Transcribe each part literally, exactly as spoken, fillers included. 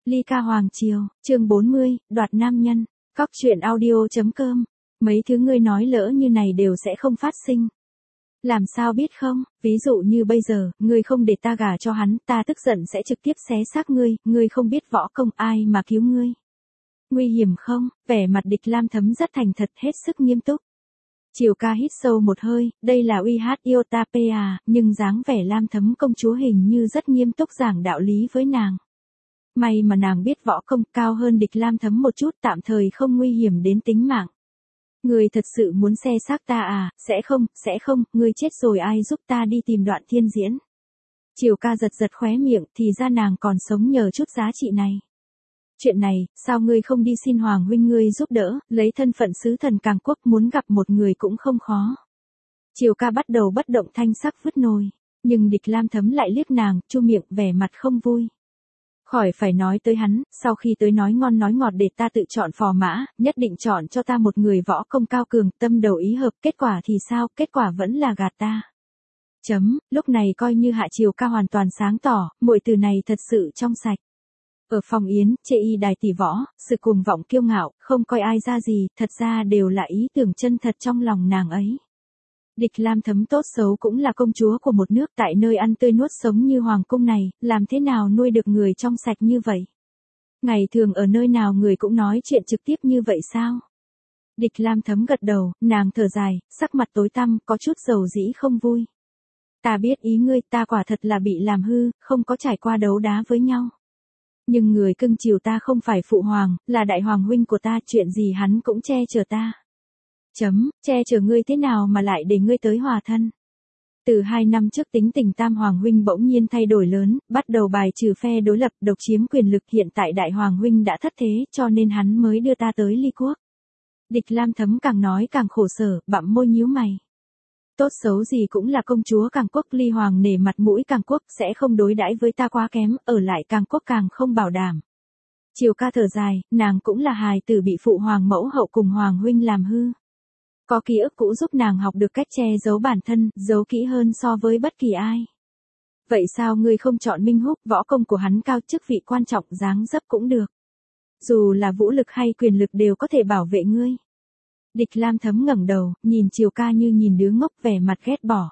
Ly ca hoàng triều, chương bốn mươi, đoạt nam nhân, cóc truyện audio.com. Mấy thứ ngươi nói lỡ như này đều sẽ không phát sinh. Làm sao biết không, ví dụ như bây giờ, ngươi không để ta gả cho hắn, ta tức giận sẽ trực tiếp xé xác ngươi, ngươi không biết võ công ai mà cứu ngươi. Nguy hiểm không? Vẻ mặt Địch Lam Thấm rất thành thật, hết sức nghiêm túc. Triều ca hít sâu một hơi, đây là uy hát yêu ta pe à, nhưng dáng vẻ Lam Thấm công chúa hình như rất nghiêm túc giảng đạo lý với nàng. May mà nàng biết võ công cao hơn Địch Lam Thấm một chút, tạm thời không nguy hiểm đến tính mạng. Ngươi thật sự muốn xé xác ta à? Sẽ không, sẽ không, ngươi chết rồi ai giúp ta đi tìm Đoạn Thiên Diễn. Triều ca giật giật khóe miệng, thì ra nàng còn sống nhờ chút giá trị này. Chuyện này, sao ngươi không đi xin Hoàng huynh ngươi giúp đỡ, lấy thân phận sứ thần Càng Quốc muốn gặp một người cũng không khó. Triều ca bắt đầu bất động thanh sắc vứt nồi, nhưng Địch Lam Thấm lại liếc nàng, chu miệng vẻ mặt không vui. Khỏi phải nói tới hắn, sau khi tới nói ngon nói ngọt để ta tự chọn phò mã, nhất định chọn cho ta một người võ công cao cường, tâm đầu ý hợp, kết quả thì sao, kết quả vẫn là gạt ta. Chấm, lúc này coi như Hạ Triều ca hoàn toàn sáng tỏ, muội từ này thật sự trong sạch. Ở phòng yến, chê y đài tỷ võ, sự cuồng vọng kiêu ngạo, không coi ai ra gì, thật ra đều là ý tưởng chân thật trong lòng nàng ấy. Địch Lam Thấm tốt xấu cũng là công chúa của một nước, tại nơi ăn tươi nuốt sống như hoàng cung này, làm thế nào nuôi được người trong sạch như vậy? Ngày thường ở nơi nào người cũng nói chuyện trực tiếp như vậy sao? Địch Lam Thấm gật đầu, nàng thở dài, sắc mặt tối tăm, có chút dầu dĩ không vui. Ta biết ý ngươi, ta quả thật là bị làm hư, không có trải qua đấu đá với nhau. Nhưng người cưng chiều ta không phải phụ hoàng, là đại hoàng huynh của ta, chuyện gì hắn cũng che chở ta. Chấm, che chở ngươi thế nào mà lại để ngươi tới hòa thân. Từ hai năm trước tính tình Tam Hoàng huynh bỗng nhiên thay đổi lớn, bắt đầu bài trừ phe đối lập, độc chiếm quyền lực, hiện tại đại hoàng huynh đã thất thế, cho nên hắn mới đưa ta tới Ly Quốc. Địch Lam Thấm càng nói càng khổ sở, bặm môi nhíu mày. Tốt xấu gì cũng là công chúa Càng Quốc, Ly hoàng nể mặt mũi Càng Quốc, sẽ không đối đãi với ta quá kém, ở lại Càng Quốc càng không bảo đảm. Triều ca thở dài, nàng cũng là hài tử bị phụ hoàng mẫu hậu cùng hoàng huynh làm hư. Có ký ức cũ giúp nàng học được cách che giấu bản thân, giấu kỹ hơn so với bất kỳ ai. Vậy sao ngươi không chọn Minh Húc, võ công của hắn cao, chức vị quan trọng, dáng dấp cũng được. Dù là vũ lực hay quyền lực đều có thể bảo vệ ngươi. Địch Lam Thấm ngẩng đầu, nhìn Triều ca như nhìn đứa ngốc, vẻ mặt ghét bỏ.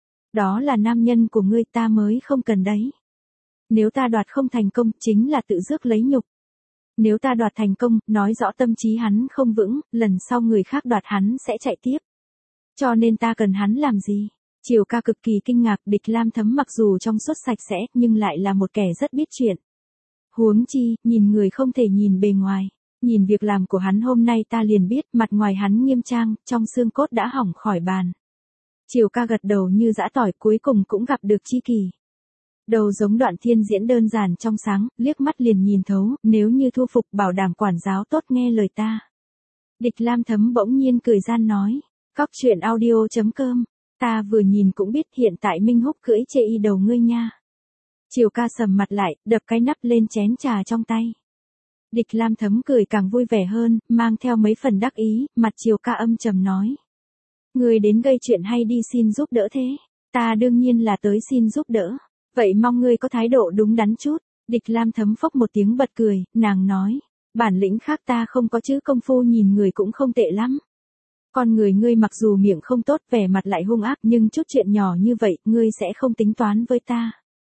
Đó là nam nhân của ngươi, ta mới không cần đấy. Nếu ta đoạt không thành công, chính là tự rước lấy nhục. Nếu ta đoạt thành công, nói rõ tâm trí hắn không vững, lần sau người khác đoạt hắn sẽ chạy tiếp. Cho nên ta cần hắn làm gì? Triều ca cực kỳ kinh ngạc, Địch Lam Thấm mặc dù trong suốt sạch sẽ, nhưng lại là một kẻ rất biết chuyện. Huống chi, nhìn người không thể nhìn bề ngoài. Nhìn việc làm của hắn hôm nay ta liền biết, mặt ngoài hắn nghiêm trang, trong xương cốt đã hỏng khỏi bàn. Triều ca gật đầu như giã tỏi, cuối cùng cũng gặp được chi kỷ. Đầu giống Đoạn Thiên Diễn đơn giản trong sáng, liếc mắt liền nhìn thấu, nếu như thu phục bảo đảm quản giáo tốt nghe lời ta. Địch Lam Thấm bỗng nhiên cười gian nói, cóc truyện audio.com, ta vừa nhìn cũng biết hiện tại Minh Húc cưỡi chê y đầu ngươi nha. Triều ca sầm mặt lại, đập cái nắp lên chén trà trong tay. Địch Lam Thấm cười càng vui vẻ hơn, mang theo mấy phần đắc ý, mặt Triều ca âm trầm nói. Ngươi đến gây chuyện hay đi xin giúp đỡ thế? Ta đương nhiên là tới xin giúp đỡ. Vậy mong ngươi có thái độ đúng đắn chút. Địch Lam Thấm phốc một tiếng bật cười, nàng nói. Bản lĩnh khác ta không có chứ, công phu nhìn người cũng không tệ lắm. Con người ngươi mặc dù miệng không tốt, vẻ mặt lại hung ác, nhưng chút chuyện nhỏ như vậy, ngươi sẽ không tính toán với ta.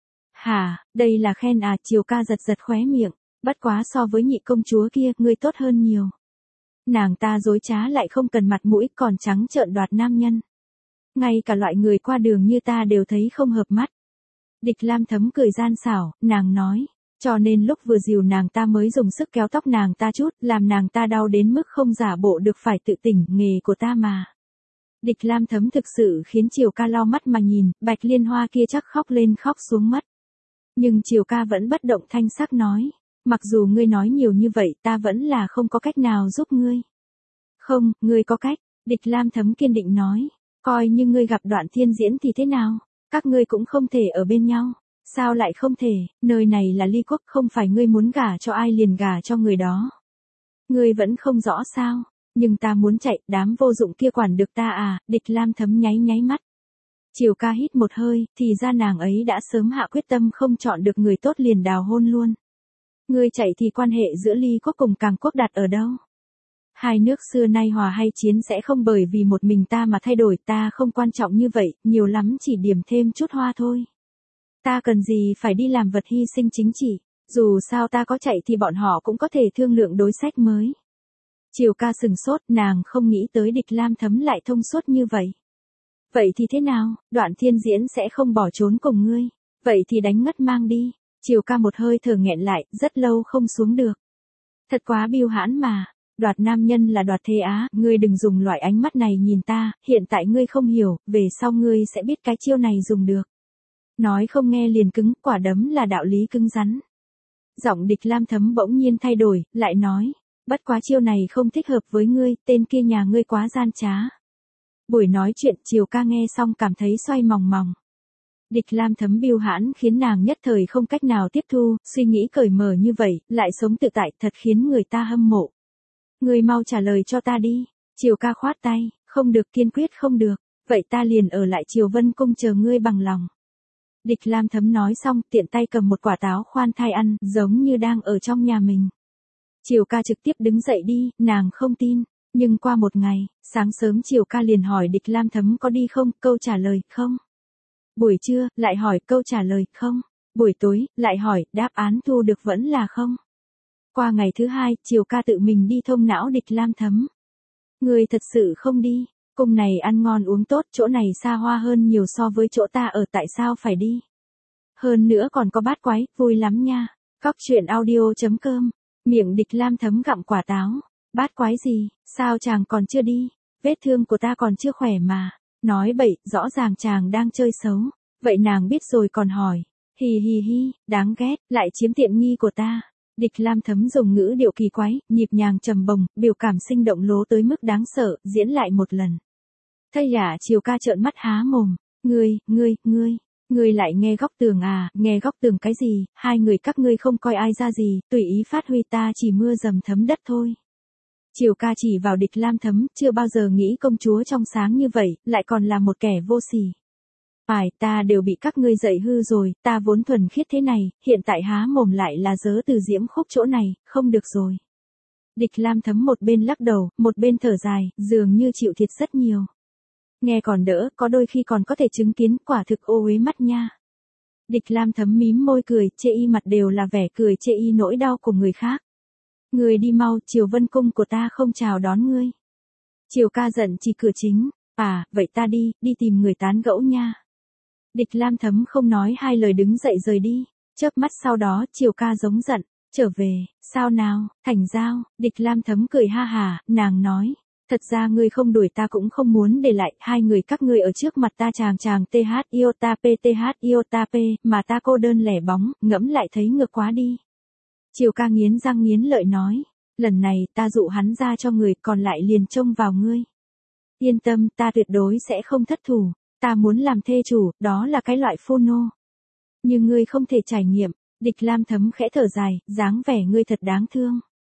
Hả, đây là khen à? Triều ca giật giật khóe miệng. Bất quá so với nhị công chúa kia, ngươi tốt hơn nhiều. Nàng ta dối trá lại không cần mặt mũi, còn trắng trợn đoạt nam nhân. Ngay cả loại người qua đường như ta đều thấy không hợp mắt. Địch Lam Thấm cười gian xảo, nàng nói, cho nên lúc vừa dìu nàng ta mới dùng sức kéo tóc nàng ta chút, làm nàng ta đau đến mức không giả bộ được, phải tự tỉnh, nghề của ta mà. Địch Lam Thấm thực sự khiến Triều ca lau mắt mà nhìn, Bạch Liên Hoa kia chắc khóc lên khóc xuống mất. Nhưng Triều ca vẫn bất động thanh sắc nói, mặc dù ngươi nói nhiều như vậy, ta vẫn là không có cách nào giúp ngươi. Không, ngươi có cách, Địch Lam Thấm kiên định nói, coi như ngươi gặp Đoạn Thiên Diễn thì thế nào? Các ngươi cũng không thể ở bên nhau. Sao lại không thể, nơi này là Ly Quốc, không phải ngươi muốn gả cho ai liền gả cho người đó. Ngươi vẫn không rõ sao, nhưng ta muốn chạy, đám vô dụng kia quản được ta à? Địch Lam Thấm nháy nháy mắt. Triều ca hít một hơi, thì ra nàng ấy đã sớm hạ quyết tâm không chọn được người tốt liền đào hôn luôn. Ngươi chạy thì quan hệ giữa Ly quốc cùng Càng quốc đặt ở đâu? Hai nước xưa nay hòa hay chiến sẽ không bởi vì một mình ta mà thay đổi, ta không quan trọng như vậy, nhiều lắm chỉ điểm thêm chút hoa thôi. Ta cần gì phải đi làm vật hy sinh chính trị, dù sao ta có chạy thì bọn họ cũng có thể thương lượng đối sách mới. Triều ca sừng sốt, nàng không nghĩ tới Địch Lam Thấm lại thông suốt như vậy. Vậy thì thế nào, Đoạn Thiên Diễn sẽ không bỏ trốn cùng ngươi, vậy thì đánh ngất mang đi. Triều ca một hơi thở nghẹn lại, rất lâu không xuống được. Thật quá biêu hãn mà, Đoạt nam nhân là Đoạt thế á, ngươi đừng dùng loại ánh mắt này nhìn ta, hiện tại ngươi không hiểu, về sau ngươi sẽ biết cái chiêu này dùng được. Nói không nghe liền cứng, quả đấm là đạo lý cứng rắn. Giọng Địch Lam Thấm bỗng nhiên thay đổi, lại nói, bất quá chiêu này không thích hợp với ngươi, tên kia nhà ngươi quá gian trá. Buổi nói chuyện Triều ca nghe xong cảm thấy xoay mòng mòng. Địch Lam Thấm biêu hãn khiến nàng nhất thời không cách nào tiếp thu, suy nghĩ cởi mở như vậy, lại sống tự tại thật khiến người ta hâm mộ. Ngươi mau trả lời cho ta đi. Triều ca khoát tay, không được, kiên quyết không được, vậy ta liền ở lại Triều Vân Cung chờ ngươi bằng lòng. Địch Lam Thấm nói xong tiện tay cầm một quả táo khoan thai ăn, giống như đang ở trong nhà mình. Triều ca trực tiếp đứng dậy đi, nàng không tin. Nhưng qua một ngày, sáng sớm Triều ca liền hỏi Địch Lam Thấm có đi không, câu trả lời, không. Buổi trưa, lại hỏi, câu trả lời, không. Buổi tối, lại hỏi, đáp án thu được vẫn là không. Qua ngày thứ hai, Triều ca tự mình đi thông não Địch Lam Thấm. Người thật sự không đi, cung này ăn ngon uống tốt, chỗ này xa hoa hơn nhiều so với chỗ ta ở, tại sao phải đi. Hơn nữa còn có bát quái, vui lắm nha. Cóc truyện audio chấm com, miệng Địch Lam Thấm gặm quả táo. Bát quái gì, sao chàng còn chưa đi, vết thương của ta còn chưa khỏe mà. Nói bậy, rõ ràng chàng đang chơi xấu. Vậy nàng biết rồi còn hỏi. Hì hì hi, đáng ghét, lại chiếm tiện nghi của ta. Địch Lam Thấm dùng ngữ điệu kỳ quái, nhịp nhàng trầm bồng, biểu cảm sinh động lố tới mức đáng sợ, diễn lại một lần. Thây ả Triều ca trợn mắt há mồm. Ngươi, ngươi, ngươi, ngươi lại nghe góc tường à, nghe góc tường cái gì, hai người các ngươi không coi ai ra gì, tùy ý phát huy, ta chỉ mưa dầm thấm đất thôi. Triều ca chỉ vào Địch Lam Thấm, chưa bao giờ nghĩ công chúa trong sáng như vậy, lại còn là một kẻ vô sỉ. Phải, ta đều bị các ngươi dạy hư rồi, ta vốn thuần khiết thế này, hiện tại há mồm lại là dớ từ diễm khúc chỗ này, không được rồi. Địch Lam Thấm một bên lắc đầu, một bên thở dài, dường như chịu thiệt rất nhiều. Nghe còn đỡ, có đôi khi còn có thể chứng kiến, quả thực ô uế mắt nha. Địch Lam Thấm mím môi cười, chê y mặt đều là vẻ cười chê y nỗi đau của người khác. Ngươi đi mau, Triều Vân Cung của ta không chào đón ngươi. Triều ca giận chỉ cửa chính, à, vậy ta đi, đi tìm người tán gẫu nha. Địch Lam Thấm không nói hai lời đứng dậy rời đi, chớp mắt sau đó Triều ca giống giận, trở về, sao nào, thành giao. Địch Lam Thấm cười ha hà, nàng nói, thật ra ngươi không đuổi ta cũng không muốn để lại, hai người các ngươi ở trước mặt ta chàng chàng th iota p th iota p, mà ta cô đơn lẻ bóng, ngẫm lại thấy ngược quá đi. Triều ca nghiến răng nghiến lợi nói, lần này ta dụ hắn ra cho người, còn lại liền trông vào ngươi. Yên tâm, ta tuyệt đối sẽ không thất thủ, ta muốn làm thê chủ, đó là cái loại phô nô. Nhưng ngươi không thể trải nghiệm. Địch Lam Thấm khẽ thở dài, dáng vẻ ngươi thật đáng thương.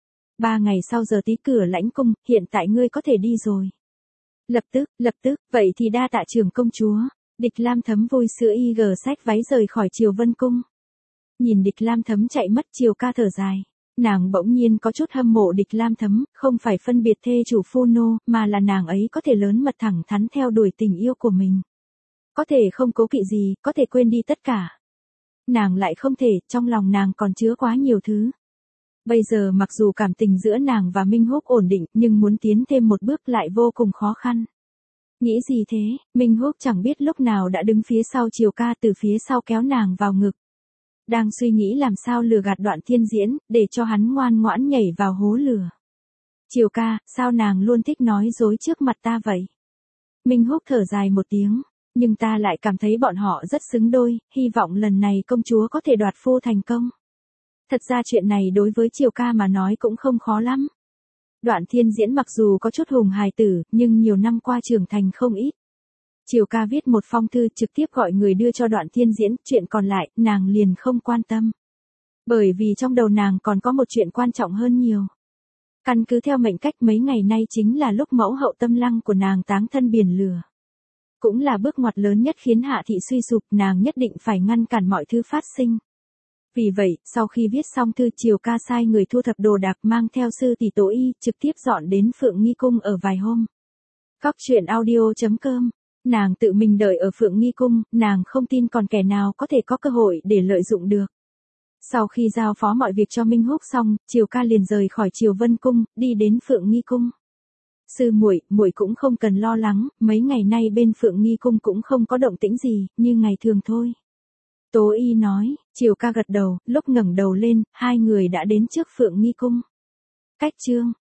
Ba ngày sau giờ tí cửa lãnh cung, hiện tại ngươi có thể đi rồi. Lập tức, lập tức, vậy thì đa tạ trưởng công chúa. Địch Lam Thấm vui sữa y gờ sách váy rời khỏi Triều Vân Cung. Nhìn Địch Lam Thấm chạy mất, Triều ca thở dài. Nàng bỗng nhiên có chút hâm mộ Địch Lam Thấm, không phải phân biệt thê chủ phu nô, mà là nàng ấy có thể lớn mật thẳng thắn theo đuổi tình yêu của mình. Có thể không cố kỵ gì, có thể quên đi tất cả. Nàng lại không thể, trong lòng nàng còn chứa quá nhiều thứ. Bây giờ mặc dù cảm tình giữa nàng và Minh Húc ổn định, nhưng muốn tiến thêm một bước lại vô cùng khó khăn. Nghĩ gì thế, Minh Húc chẳng biết lúc nào đã đứng phía sau Triều ca, từ phía sau kéo nàng vào ngực. Đang suy nghĩ làm sao lừa gạt Đoạn Thiên Diễn, để cho hắn ngoan ngoãn nhảy vào hố lửa. Triều ca, sao nàng luôn thích nói dối trước mặt ta vậy? Minh Húc thở dài một tiếng, nhưng ta lại cảm thấy bọn họ rất xứng đôi, hy vọng lần này công chúa có thể đoạt phu thành công. Thật ra chuyện này đối với Triều ca mà nói cũng không khó lắm. Đoạn Thiên Diễn mặc dù có chút hùng hài tử, nhưng nhiều năm qua trưởng thành không ít. Triều ca viết một phong thư trực tiếp gọi người đưa cho Đoạn Thiên Diễn, chuyện còn lại, nàng liền không quan tâm. Bởi vì trong đầu nàng còn có một chuyện quan trọng hơn nhiều. Căn cứ theo mệnh cách mấy ngày nay chính là lúc mẫu hậu Tâm Lăng của nàng táng thân biển lửa. Cũng là bước ngoặt lớn nhất khiến Hạ Thị suy sụp, nàng nhất định phải ngăn cản mọi thứ phát sinh. Vì vậy, sau khi viết xong thư Triều ca sai người thu thập đồ đạc mang theo sư tỷ Tố Y trực tiếp dọn đến Phượng Nghi Cung ở vài hôm. Cóc truyện audio chấm com. Nàng tự mình đợi ở Phượng Nghi Cung, nàng không tin còn kẻ nào có thể có cơ hội để lợi dụng được. Sau khi giao phó mọi việc cho Minh Húc xong, Triều ca liền rời khỏi Triều Vân Cung, đi đến Phượng Nghi Cung. Sư muội, muội cũng không cần lo lắng, mấy ngày nay bên Phượng Nghi Cung cũng không có động tĩnh gì, như ngày thường thôi. Tố Y nói, Triều ca gật đầu, lúc ngẩng đầu lên, hai người đã đến trước Phượng Nghi Cung. Cách chương